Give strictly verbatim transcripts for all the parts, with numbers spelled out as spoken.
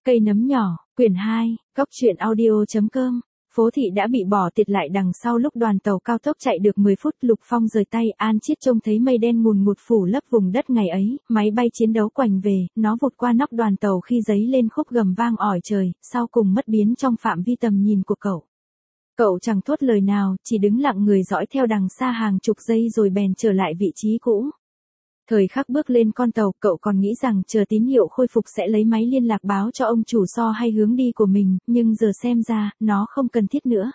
Cây nấm nhỏ, quyển hai, góc truyện audio.com. Phố thị đã bị bỏ tiệt lại đằng sau lúc đoàn tàu cao tốc chạy được mười phút. Lục Phong rời tay, An Chiết trông thấy mây đen ngùn ngụt phủ lấp vùng đất ngày ấy, máy bay chiến đấu quành về, nó vụt qua nóc đoàn tàu khi giấy lên khúc gầm vang ỏi trời, sau cùng mất biến trong phạm vi tầm nhìn của cậu. Cậu chẳng thốt lời nào, chỉ đứng lặng người dõi theo đằng xa hàng chục giây rồi bèn trở lại vị trí cũ. Thời khắc bước lên con tàu, cậu còn nghĩ rằng chờ tín hiệu khôi phục sẽ lấy máy liên lạc báo cho ông chủ so hay hướng đi của mình, nhưng giờ xem ra, nó không cần thiết nữa.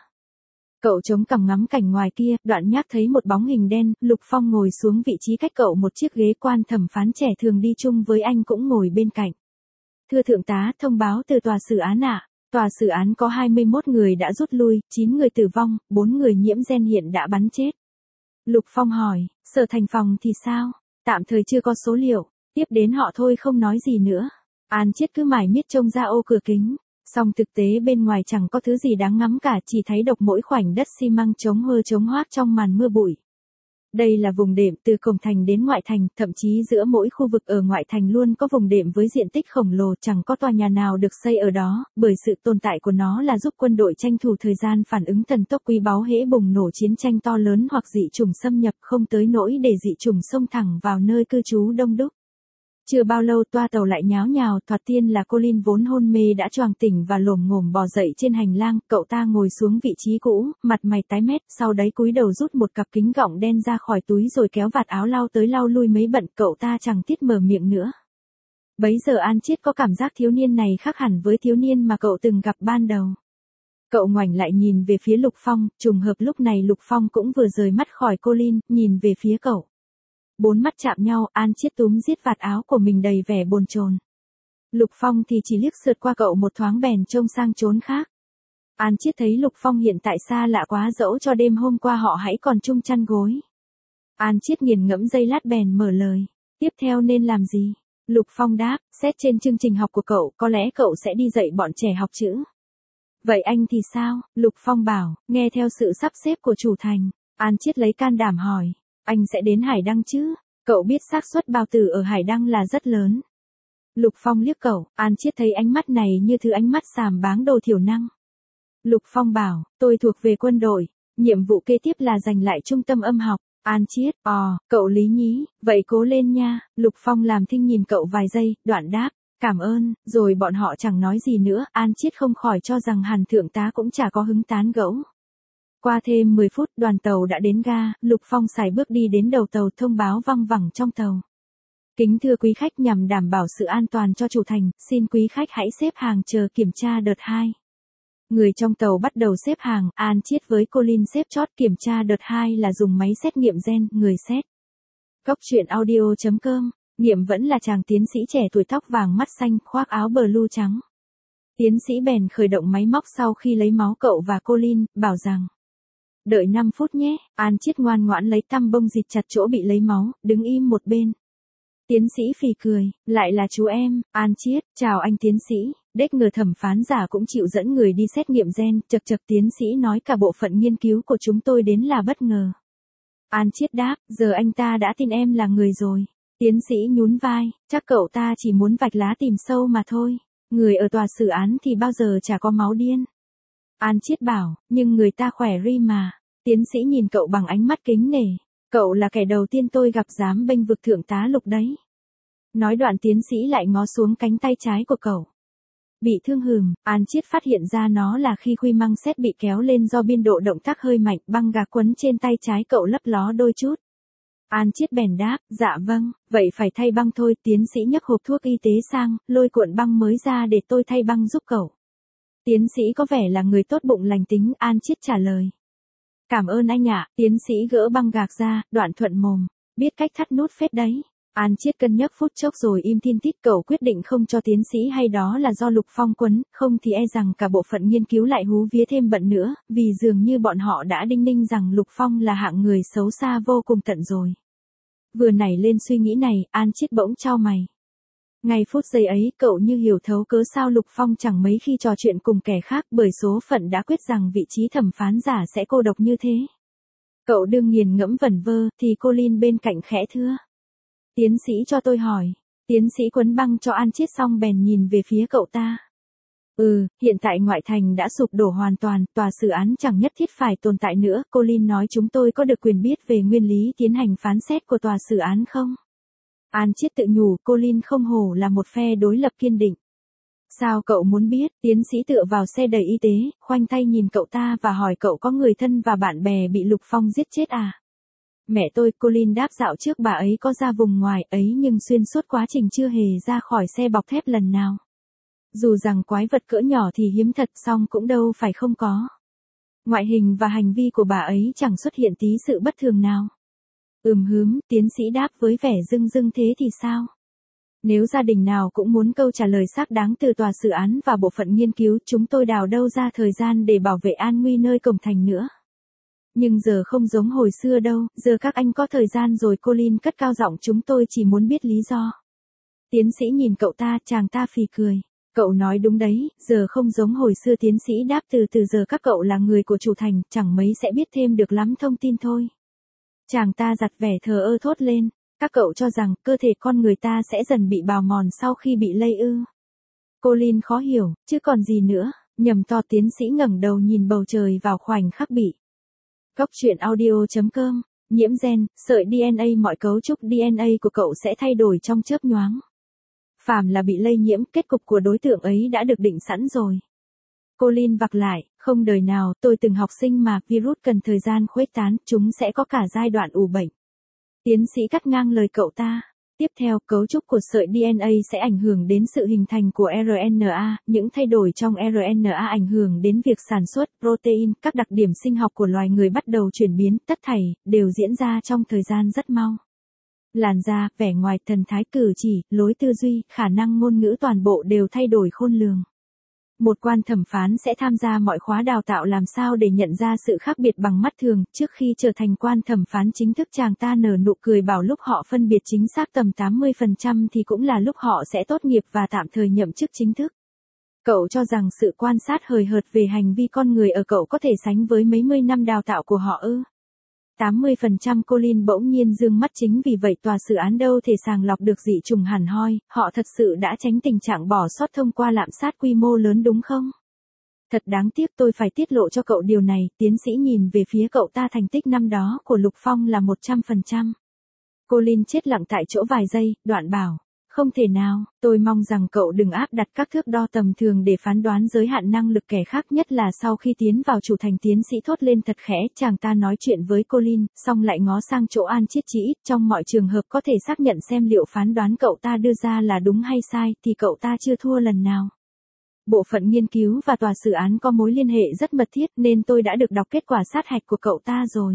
Cậu chống cằm ngắm cảnh ngoài kia, đoạn nhác thấy một bóng hình đen. Lục Phong ngồi xuống vị trí cách cậu một chiếc ghế, quan thẩm phán trẻ thường đi chung với anh cũng ngồi bên cạnh. Thưa thượng tá, thông báo từ tòa xử án ạ. Tòa xử án có hai mươi mốt người đã rút lui, chín người tử vong, bốn người nhiễm gen hiện đã bắn chết. Lục Phong hỏi, sở thành phòng thì sao? Tạm thời chưa có số liệu, tiếp đến họ thôi không nói gì nữa. An Chiết cứ mải miết trông ra ô cửa kính, song thực tế bên ngoài chẳng có thứ gì đáng ngắm cả, chỉ thấy độc mỗi khoảnh đất xi măng trống hơ trống hoác trong màn mưa bụi. Đây là vùng đệm từ cổng thành đến ngoại thành, thậm chí giữa mỗi khu vực ở ngoại thành luôn có vùng đệm với diện tích khổng lồ, chẳng có tòa nhà nào được xây ở đó, bởi sự tồn tại của nó là giúp quân đội tranh thủ thời gian phản ứng thần tốc quý báu hễ bùng nổ chiến tranh to lớn hoặc dị chủng xâm nhập, không tới nỗi để dị chủng xông thẳng vào nơi cư trú đông đúc. Chưa bao lâu toa tàu lại nháo nhào, thoạt tiên là Colin vốn hôn mê đã choàng tỉnh và lồm ngồm bò dậy trên hành lang. Cậu ta ngồi xuống vị trí cũ, mặt mày tái mét, sau đấy cúi đầu rút một cặp kính gọng đen ra khỏi túi rồi kéo vạt áo lau tới lau lui mấy bận. Cậu ta chẳng tiết mở miệng nữa. Bấy giờ An Chiết có cảm giác thiếu niên này khác hẳn với thiếu niên mà cậu từng gặp ban đầu. Cậu ngoảnh lại nhìn về phía Lục Phong, trùng hợp lúc này Lục Phong cũng vừa rời mắt khỏi Colin, nhìn về phía cậu. Bốn mắt chạm nhau, An Chiết túm giết vạt áo của mình đầy vẻ bồn chồn. Lục Phong thì chỉ liếc sượt qua cậu một thoáng bèn trông sang chốn khác. An Chiết thấy Lục Phong hiện tại xa lạ quá, dẫu cho đêm hôm qua họ hãy còn chung chăn gối. An Chiết nghiền ngẫm giây lát bèn mở lời. Tiếp theo nên làm gì? Lục Phong đáp, xét trên chương trình học của cậu, có lẽ cậu sẽ đi dạy bọn trẻ học chữ. Vậy anh thì sao? Lục Phong bảo, nghe theo sự sắp xếp của chủ thành. An Chiết lấy can đảm hỏi. Anh sẽ đến Hải Đăng chứ? Cậu biết xác suất bao tử ở Hải Đăng là rất lớn. Lục Phong liếc cậu, An Chiết thấy ánh mắt này như thứ ánh mắt sàm báng đồ thiểu năng. Lục Phong bảo, tôi thuộc về quân đội, nhiệm vụ kế tiếp là giành lại trung tâm âm học. An Chiết, ò, cậu lý nhí, vậy cố lên nha. Lục Phong làm thinh nhìn cậu vài giây, đoạn đáp, cảm ơn, rồi bọn họ chẳng nói gì nữa. An Chiết không khỏi cho rằng hẳn thượng tá cũng chả có hứng tán gẫu. Qua thêm mười phút đoàn tàu đã đến ga, Lục Phong sải bước đi đến đầu tàu, thông báo văng vẳng trong tàu. Kính thưa quý khách, nhằm đảm bảo sự an toàn cho chủ thành, xin quý khách hãy xếp hàng chờ kiểm tra đợt hai. Người trong tàu bắt đầu xếp hàng, An Chiết với Colin xếp chót. Kiểm tra đợt hai là dùng máy xét nghiệm gen, người xét. Góc truyện audio.com, nghiệm vẫn là chàng tiến sĩ trẻ tuổi tóc vàng mắt xanh, khoác áo blue trắng. Tiến sĩ bèn khởi động máy móc sau khi lấy máu cậu và Colin, bảo rằng đợi năm phút nhé. An Chiết ngoan ngoãn lấy tăm bông dịt chặt chỗ bị lấy máu, đứng im một bên. Tiến sĩ phì cười, lại là chú em. An Chiết, chào anh tiến sĩ. Đếch ngờ thẩm phán giả cũng chịu dẫn người đi xét nghiệm gen. Chật chật, tiến sĩ nói cả bộ phận nghiên cứu của chúng tôi đến là bất ngờ. An Chiết đáp, giờ anh ta đã tin em là người rồi. Tiến sĩ nhún vai, chắc cậu ta chỉ muốn vạch lá tìm sâu mà thôi. Người ở tòa xử án thì bao giờ chả có máu điên. An Chiết bảo, nhưng người ta khỏe ri mà. Tiến sĩ nhìn cậu bằng ánh mắt kính nể. Cậu là kẻ đầu tiên tôi gặp dám bênh vực thượng tá Lục đấy. Nói đoạn tiến sĩ lại ngó xuống cánh tay trái của cậu. Bị thương hừm, An Chiết phát hiện ra nó là khi khuy măng xét bị kéo lên do biên độ động tác hơi mạnh, băng gạc quấn trên tay trái cậu lấp ló đôi chút. An Chiết bèn đáp, dạ vâng, vậy phải thay băng thôi. Tiến sĩ nhấc hộp thuốc y tế sang, lôi cuộn băng mới ra để tôi thay băng giúp cậu. Tiến sĩ có vẻ là người tốt bụng lành tính, An Chiết trả lời. Cảm ơn anh ạ. Tiến sĩ gỡ băng gạc ra, đoạn thuận mồm, biết cách thắt nút phết đấy. An Chiết cân nhắc phút chốc rồi im thiên tít. Cậu quyết định không cho tiến sĩ hay đó là do Lục Phong quấn, không thì e rằng cả bộ phận nghiên cứu lại hú vía thêm bận nữa, vì dường như bọn họ đã đinh ninh rằng Lục Phong là hạng người xấu xa vô cùng tận rồi. Vừa nảy lên suy nghĩ này, An Chiết bỗng chau mày. Ngay phút giây ấy, cậu như hiểu thấu cớ sao Lục Phong chẳng mấy khi trò chuyện cùng kẻ khác, bởi số phận đã quyết rằng vị trí thẩm phán giả sẽ cô độc như thế. Cậu đương nghiền ngẫm vẩn vơ, thì Colin bên cạnh khẽ thưa. Tiến sĩ cho tôi hỏi. Tiến sĩ quấn băng cho An Chiết xong bèn nhìn về phía cậu ta. Ừ, hiện tại ngoại thành đã sụp đổ hoàn toàn, tòa xử án chẳng nhất thiết phải tồn tại nữa. Colin nói chúng tôi có được quyền biết về nguyên lý tiến hành phán xét của tòa xử án không? An Chiết tự nhủ, Colin không hổ là một phe đối lập kiên định. Sao cậu muốn biết? Tiến sĩ tựa vào xe đẩy y tế, khoanh tay nhìn cậu ta và hỏi cậu có người thân và bạn bè bị Lục Phong giết chết à? Mẹ tôi, Colin đáp, dạo trước bà ấy có ra vùng ngoài ấy nhưng xuyên suốt quá trình chưa hề ra khỏi xe bọc thép lần nào. Dù rằng quái vật cỡ nhỏ thì hiếm thật, song cũng đâu phải không có. Ngoại hình và hành vi của bà ấy chẳng xuất hiện tí sự bất thường nào. Ừm hứm, tiến sĩ đáp với vẻ dưng dưng, thế thì sao? Nếu gia đình nào cũng muốn câu trả lời xác đáng từ tòa xử án và bộ phận nghiên cứu, chúng tôi đào đâu ra thời gian để bảo vệ an nguy nơi cổng thành nữa. Nhưng giờ không giống hồi xưa đâu, giờ các anh có thời gian rồi. Colin cất cao giọng, chúng tôi chỉ muốn biết lý do. Tiến sĩ nhìn cậu ta, chàng ta phì cười. Cậu nói đúng đấy, giờ không giống hồi xưa. Tiến sĩ đáp, từ từ giờ các cậu là người của chủ thành, chẳng mấy sẽ biết thêm được lắm thông tin thôi. Chàng ta giặt vẻ thờ ơ thốt lên, các cậu cho rằng cơ thể con người ta sẽ dần bị bào mòn sau khi bị lây ư? Colin khó hiểu, chứ còn gì nữa, nhầm to. Tiến sĩ ngẩng đầu nhìn bầu trời vào khoảnh khắc bị. Cóc truyện audio chấm com, nhiễm gen, sợi đê en a, mọi cấu trúc đê en a của cậu sẽ thay đổi trong chớp nhoáng. Phàm là bị lây nhiễm, kết cục của đối tượng ấy đã được định sẵn rồi. Colin vặc lại, không đời nào, tôi từng học sinh mà, virus cần thời gian khuếch tán, chúng sẽ có cả giai đoạn ủ bệnh. Tiến sĩ cắt ngang lời cậu ta. Tiếp theo, cấu trúc của sợi đê en a sẽ ảnh hưởng đến sự hình thành của rờ en a, những thay đổi trong rờ en a ảnh hưởng đến việc sản xuất protein, các đặc điểm sinh học của loài người bắt đầu chuyển biến, tất thảy đều diễn ra trong thời gian rất mau. Làn da, vẻ ngoài, thần thái cử chỉ, lối tư duy, khả năng ngôn ngữ toàn bộ đều thay đổi khôn lường. Một quan thẩm phán sẽ tham gia mọi khóa đào tạo làm sao để nhận ra sự khác biệt bằng mắt thường. Trước khi trở thành quan thẩm phán chính thức, chàng ta nở nụ cười bảo lúc họ phân biệt chính xác tầm tám mươi phần trăm thì cũng là lúc họ sẽ tốt nghiệp và tạm thời nhậm chức chính thức. Cậu cho rằng sự quan sát hời hợt về hành vi con người ở cậu có thể sánh với mấy mươi năm đào tạo của họ ư? tám mươi phần trăm. Colin bỗng nhiên dương mắt, chính vì vậy tòa xử án đâu thể sàng lọc được dị trùng hẳn hoi, họ thật sự đã tránh tình trạng bỏ sót thông qua lạm sát quy mô lớn đúng không? Thật đáng tiếc, tôi phải tiết lộ cho cậu điều này. Tiến sĩ nhìn về phía cậu ta, thành tích năm đó của Lục Phong là một trăm phần trăm. Colin chết lặng tại chỗ vài giây, đoạn bảo. Không thể nào, tôi mong rằng cậu đừng áp đặt các thước đo tầm thường để phán đoán giới hạn năng lực kẻ khác, nhất là sau khi tiến vào chủ thành. Tiến sĩ thốt lên thật khẽ, chàng ta nói chuyện với Colin, xong lại ngó sang chỗ An Chiết. Chỉ ít trong mọi trường hợp có thể xác nhận xem liệu phán đoán cậu ta đưa ra là đúng hay sai, thì cậu ta chưa thua lần nào. Bộ phận nghiên cứu và tòa xử án có mối liên hệ rất mật thiết, nên tôi đã được đọc kết quả sát hạch của cậu ta rồi.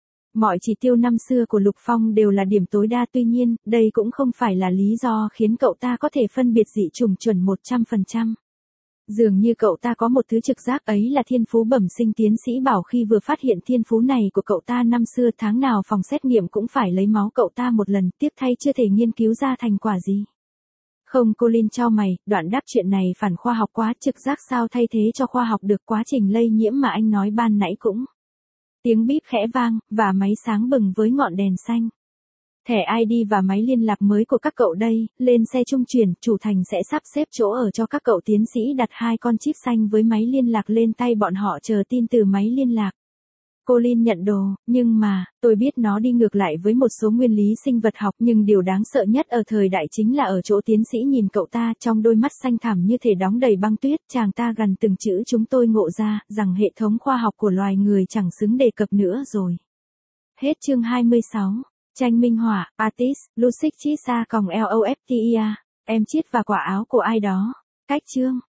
Mọi chỉ tiêu năm xưa của Lục Phong đều là điểm tối đa, tuy nhiên, đây cũng không phải là lý do khiến cậu ta có thể phân biệt dị chủng chuẩn một trăm phần trăm. Dường như cậu ta có một thứ trực giác, ấy là thiên phú bẩm sinh. Tiến sĩ bảo khi vừa phát hiện thiên phú này của cậu ta năm xưa, tháng nào phòng xét nghiệm cũng phải lấy máu cậu ta một lần, tiếc thay chưa thể nghiên cứu ra thành quả gì. Không, Colin chau mày, đoạn đáp chuyện này phản khoa học quá, trực giác sao thay thế cho khoa học được, quá trình lây nhiễm mà anh nói ban nãy cũng. Tiếng bíp khẽ vang, và máy sáng bừng với ngọn đèn xanh. Thẻ i đê và máy liên lạc mới của các cậu đây, lên xe trung chuyển, chủ thành sẽ sắp xếp chỗ ở cho các cậu. Tiến sĩ đặt hai con chip xanh với máy liên lạc lên tay bọn họ, chờ tin từ máy liên lạc. Colin nhận đồ, nhưng mà, tôi biết nó đi ngược lại với một số nguyên lý sinh vật học, nhưng điều đáng sợ nhất ở thời đại chính là ở chỗ. Tiến sĩ nhìn cậu ta, trong đôi mắt xanh thẳm như thể đóng đầy băng tuyết, chàng ta gằn từng chữ, chúng tôi ngộ ra, rằng hệ thống khoa học của loài người chẳng xứng đề cập nữa rồi. Hết chương hai mươi sáu. Tranh minh họa, artist, Lucic Chisa còng Loftia, em Chiết và quả áo của ai đó. Cách chương.